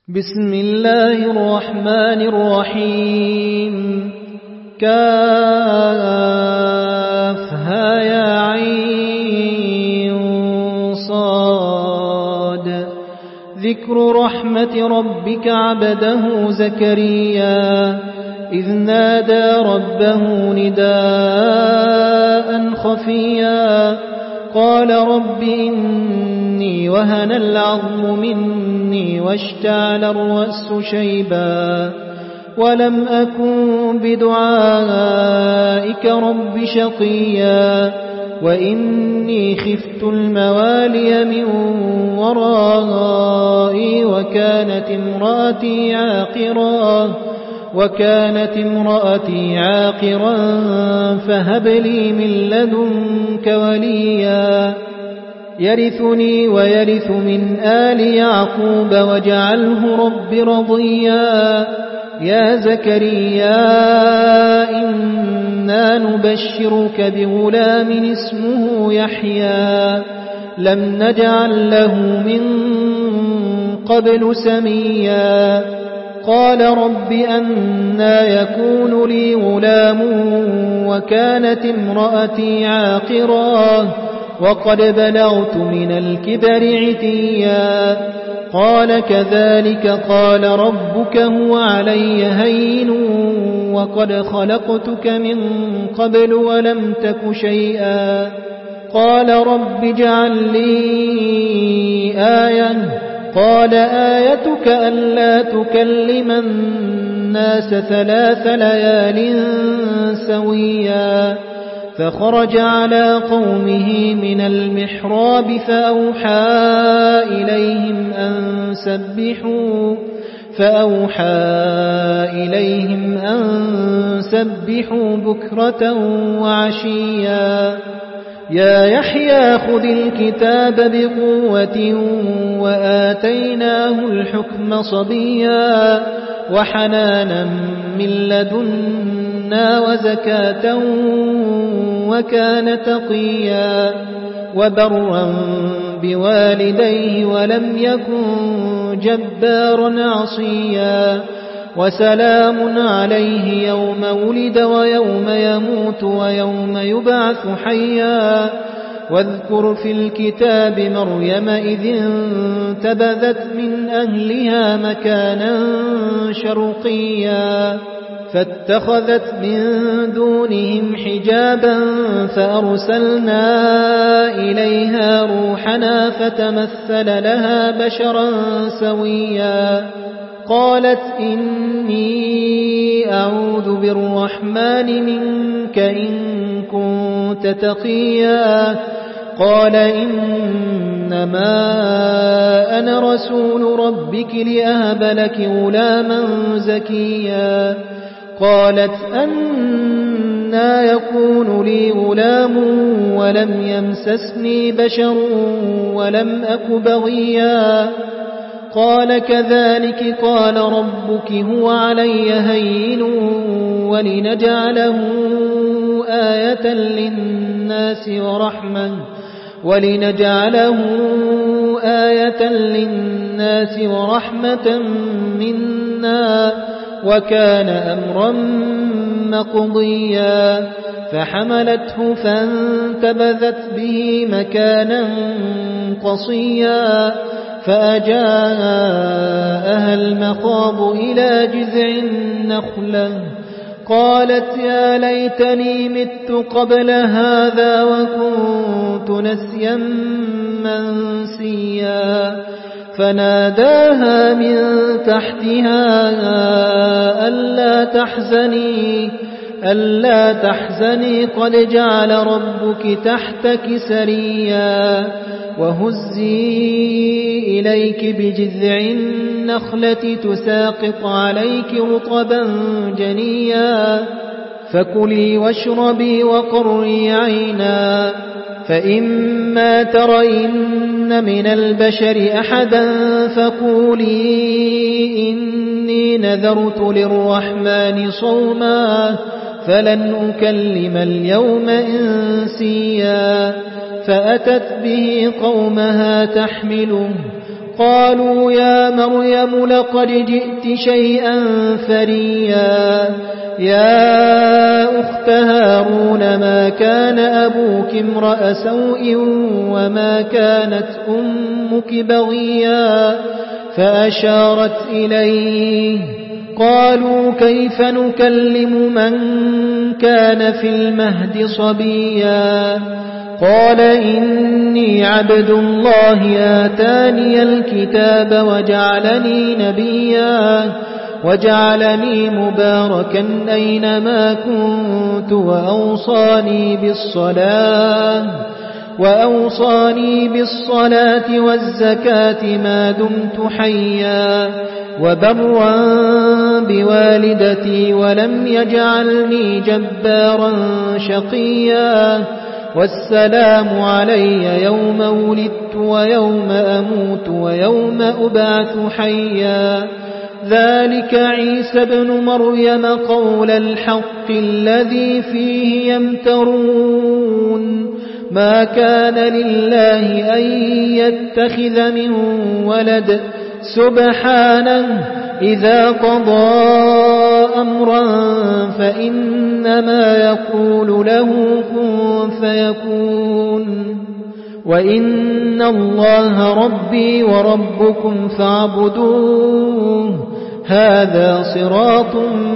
بسم الله الرحمن الرحيم كافها يا عين صاد ذكر رحمة ربك عبده زكريا إذ نادى ربه نداء خفيا قال رب إني وهن العظم مني واشتعل الرأس شيبا ولم أكن بدعائك رب شقيا وإني خفت الموالي من ورائي وكانت امرأتي عاقرا فهب لي من لدنك وليا يرثني ويرث من آل يعقوب واجعله رب رضيا يا زكريا إنا نبشرك بغلام اسمه يحيى لم نجعل له من قبل سميا قال رب أنى يكون لي غلام وكانت امرأتي عاقرا وقد بلغت من الكبر عتيا قال كذلك قال ربك هو علي هين وقد خلقتك من قبل ولم تك شيئا قال رب اجعل لي آية قال آيتك ألا تكلم الناس 3 ليال سويا فخرج على قومه من المحراب فأوحى إليهم أن سبحوا بكرة وعشيا يا يحيى خذ الكتاب بقوة وآتيناه الحكم صبيا وحنانا من لدنا وزكاة وكان تقيا وبرا بوالديه ولم يكن جبارا عصيا وسلام عليه يوم ولد ويوم يموت ويوم يبعث حيا واذكر في الكتاب مريم إذ انتبذت من أهلها مكانا شرقيا فاتخذت من دونهم حجابا فأرسلنا إليها روحنا فتمثل لها بشرا سويا قالت إني أعوذ بالرحمن منك إن كنت تقيا قال إنما أنا رسول ربك لأهب لك غلاما زكيا قالت أنى يكون لي غلام ولم يمسسني بشر ولم أك بغيا قال كذلك قال ربك هو علي هين ولنجعله آية للناس ورحمة منا وكان أمرا مقضيا فحملته فانتبذت به مكانا قصيا فأجاءها المخاض إلى جذع النخلة قالت يا ليتني مت قبل هذا وكنت نسيا منسيا فناداها من تحتها ألا تحزني قد جعل ربك تحتك سريا وهزي إليك بجذع النخلة تساقط عليك رطبا جنيا فكلي واشربي وقري عينا فإما ترين من البشر أحدا فقولي إني نذرت للرحمن صوما فلن أكلم اليوم إنسيا فأتت به قومها تحمله قالوا يا مريم لقد جئت شيئا فريا يا أخت هارون ما كان أبوك امرأ سوء وما كانت أمك بغيا فأشارت إليه قالوا كيف نكلم من كان في المهد صبيا قال إني عبد الله آتاني الكتاب وجعلني نبيا وجعلني مباركا أينما كنت وأوصاني بالصلاة والزكاة ما دمت حيا وبرا بوالدتي ولم يجعلني جبارا شقيا والسلام علي يوم ولدت ويوم أموت ويوم أبعث حيا ذلك عيسى ابن مريم قول الحق الذي فيه يمترون ما كان لله أن يتخذ من ولد سبحانه إذا قضى أمرا فإنما يقول له كن فيكون وإن الله ربي وربكم فاعبدوه هذا صراط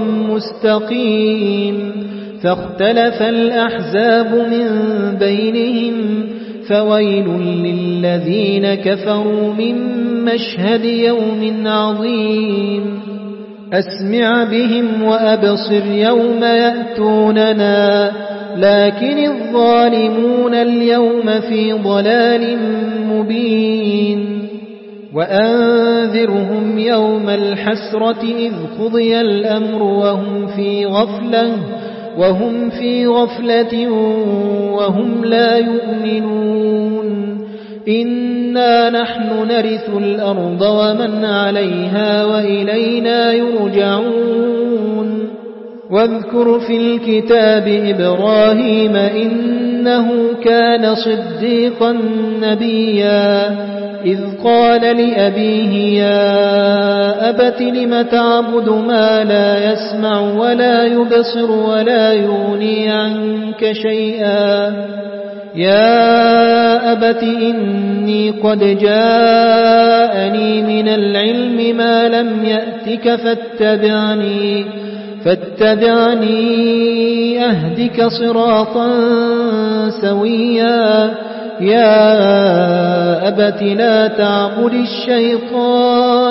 مستقيم فاختلف الأحزاب من بينهم فويل للذين كفروا من مشهد يوم عظيم أسمع بهم وأبصر يوم يأتوننا لكن الظالمون اليوم في ضلال مبين وأنذرهم يوم الحسرة إذ قضي الأمر وهم في غفلة وهم لا يؤمنون إنا نحن نرث الأرض ومن عليها وإلينا يرجعون واذكر في الكتاب إبراهيم إنه كان صديقا نبيا إذ قال لأبيه يا أبت لم تعبد ما لا يسمع ولا يبصر ولا يغني عنك شيئا يا أبت إني قد جاءني من العلم ما لم يأتك فاتبعني أهدك صراطا سويا يا أبت لا تعبد الشيطان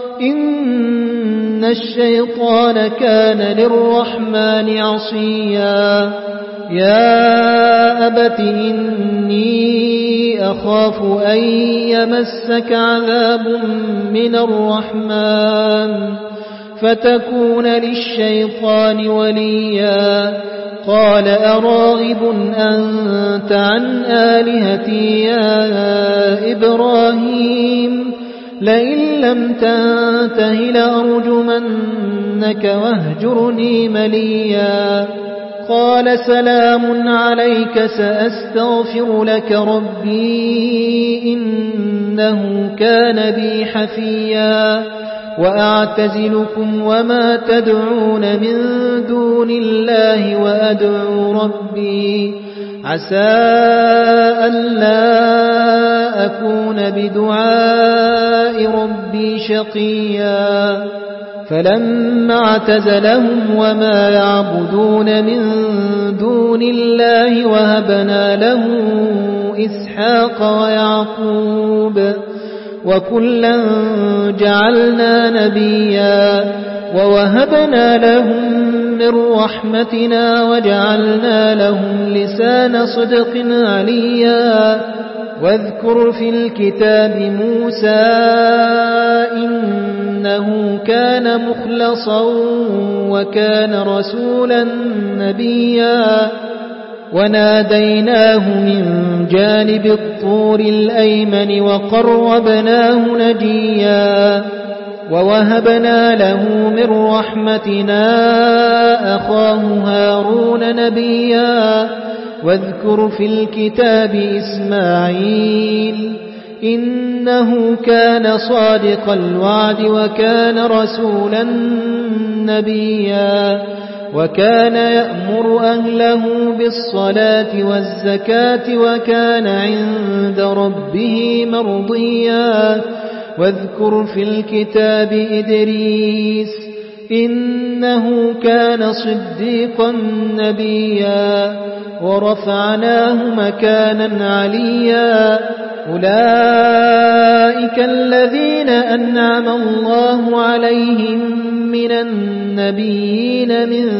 إن الشيطان كان للرحمن عصيا يا أبت إني أخاف أن يمسك عذاب من الرحمن فتكون للشيطان وليا قال أراغب أنت عن آلهتي يا إبراهيم لئن لم تنته لأرجمنك واهجرني مليا قال سلام عليك سأستغفر لك ربي إنه كان بي حفيا وأعتزلكم وما تدعون من دون الله وأدعو ربي عسى أن لا أكون بدعاء ربي شقيا فلما اعتزلهم وما يعبدون من دون الله وهبنا له إسحاق ويعقوب وكلا جعلنا نبيا ووهبنا لهم من رحمتنا وجعلنا لهم لسان صدق عليا واذكر في الكتاب موسى إنه كان مخلصا وكان رسولا نبيا وناديناه من جانب الطور الأيمن وقربناه نجيا ووهبنا له من رحمتنا أخاه هارون نبيا واذكر في الكتاب إسماعيل إنه كان صادق الوعد وكان رسولا نبيا وكان يأمر أهله بالصلاة والزكاة وكان عند ربه مرضيا واذكر في الكتاب إدريس إنه كان صديقا نبيا ورفعناه مكانا عليا أولئك الذين أنعم الله عليهم من النبيين من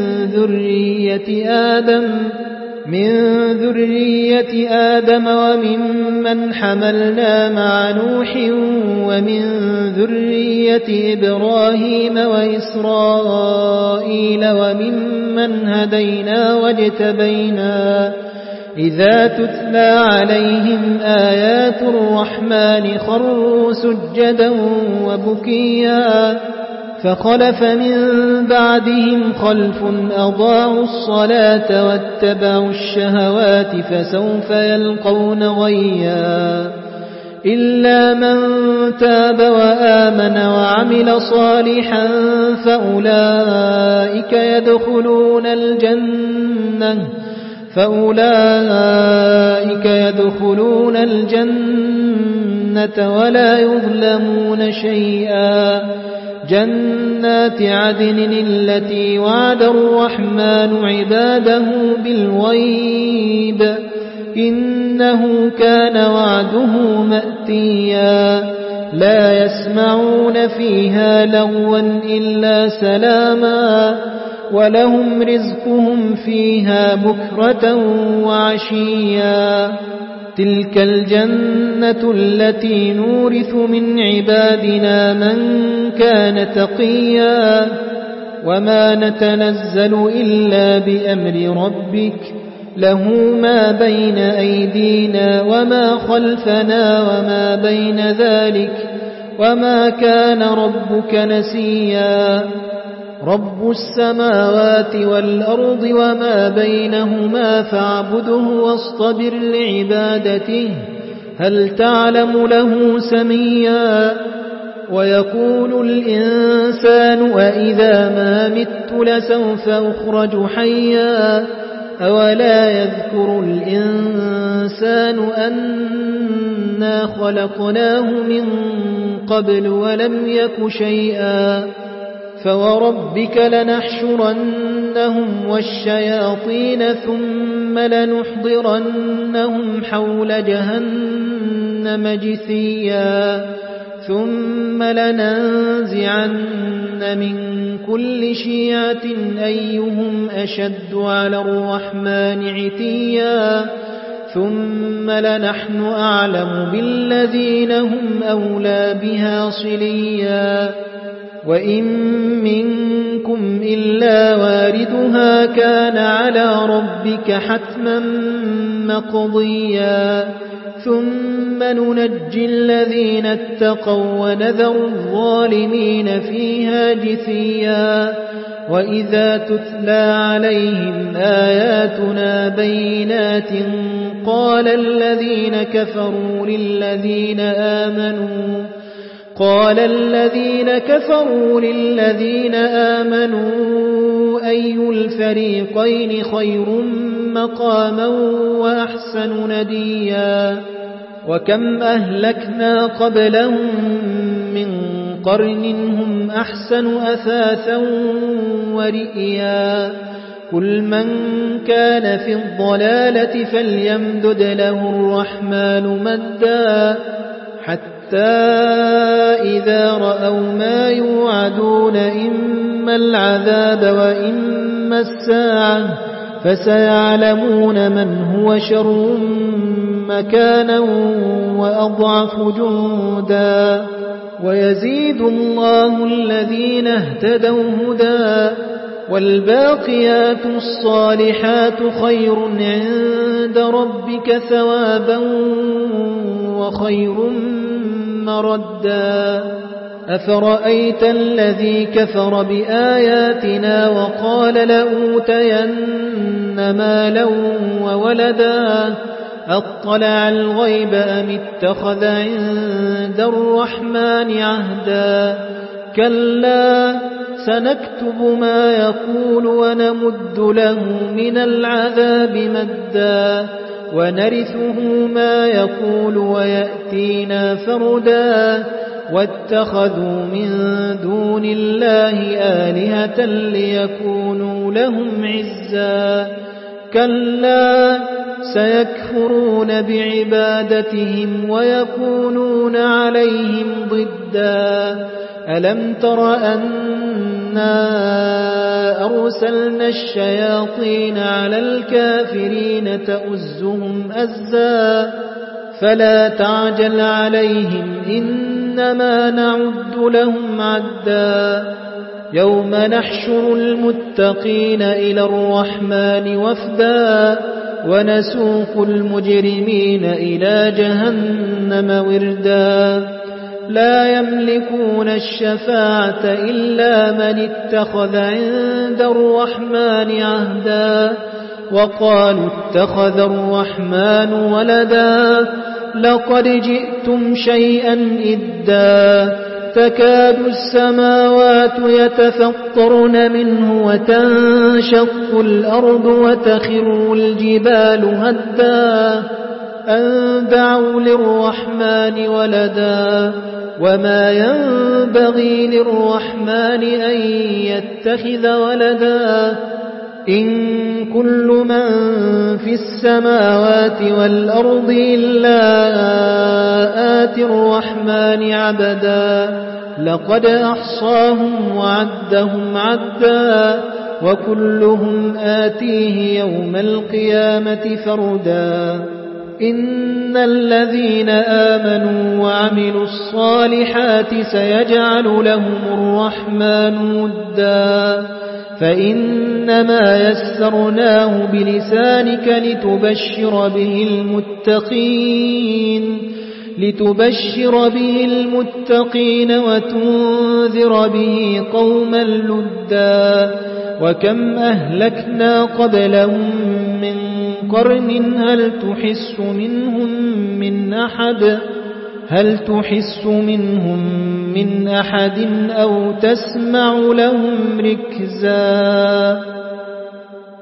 ذرية آدم وممن حملنا مع نوح ومن ذرية إبراهيم وإسرائيل وممن هدينا واجتبينا إذا تتلى عليهم آيات الرحمن خروا سجدا وبكيا فخلف من بعدهم خلف أضاعوا الصلاة واتبعوا الشهوات فسوف يلقون غيا إلا من تاب وآمن وعمل صالحا فأولئك يدخلون الجنة ولا يظلمون شيئا جنات عدن التي وعد الرحمن عباده بالغيب إنه كان وعده مأتيا لا يسمعون فيها لغوا إلا سلاما ولهم رزقهم فيها بكرة وعشيا تلك الجنة التي نورث من عبادنا من كان تقيا وما نتنزل إلا بأمر ربك له ما بين أيدينا وما خلفنا وما بين ذلك وما كان ربك نسيا رب السماوات والأرض وما بينهما فاعبده واصطبر لعبادته هل تعلم له سميا ويقول الإنسان أإذا ما مت لسوف أخرج حيا أولا يذكر الإنسان أنا خلقناه من قبل ولم يك شيئا فوربك لنحشرنهم والشياطين ثم لنحضرنهم حول جهنم جثيا ثم لننزعن من كل شيعة أيهم أشد على الرحمن عتيا ثم لنحن أعلم بالذين هم أولى بها صليا وإن منكم إلا واردها كان على ربك حتما مقضيا ثم ننجي الذين اتقوا ونذر الظالمين فيها جثيا وإذا تتلى عليهم آياتنا بينات قال الذين كفروا للذين آمنوا أي الفريقين خير مقاما وأحسن نديا وكم أهلكنا قبلهم من قرن هم أحسن أثاثا ورئيا كل من كان في الضلالة فليمدد له الرحمن مدا حتى إذا رأوا ما يوعدون إما العذاب وإما الساعة فسيعلمون من هو شر مكانا وأضعف جندا ويزيد الله الذين اهتدوا هدى والباقيات الصالحات خير عند ربك ثوابا وخير مردا أفرأيت الذي كفر بآياتنا وقال لأوتين مالا وولدا أطلع الغيب أم اتخذ عند الرحمن عهدا كلا سنكتب ما يقول ونمد له من العذاب مدا ونرثه ما يقول ويأتينا فردا واتخذوا من دون الله آلهة ليكونوا لهم عزا كلا سيكفرون بعبادتهم ويكونون عليهم ضدا ألم تر أنا أرسلنا الشياطين على الكافرين تؤزهم أزا فلا تعجل عليهم إنما نعد لهم عدا يوم نحشر المتقين إلى الرحمن وفدا ونسوق المجرمين إلى جهنم وردا لا يملكون الشفاعة إلا من اتخذ عند الرحمن عهدا وقالوا اتخذ الرحمن ولدا لقد جئتم شيئا إدا تكاد السماوات يتفطرن منه وتنشق الأرض وتخر الجبال هدا أن دعوا للرحمن ولدا وما ينبغي للرحمن أن يتخذ ولدا إن كل من في السماوات والأرض إلا آتي الرحمن عبدا لقد أحصاهم وعدهم عدا وكلهم آتيه يوم القيامة فردا إن الذين آمنوا وعملوا الصالحات سيجعل لهم الرحمن ودا فإنما يسرناه بلسانك لتبشر به المتقين وتنذر به قوما لدا وكم أهلكنا قبلهم من قرن هل تحس منهم من أحد أو تسمع لهم ركزا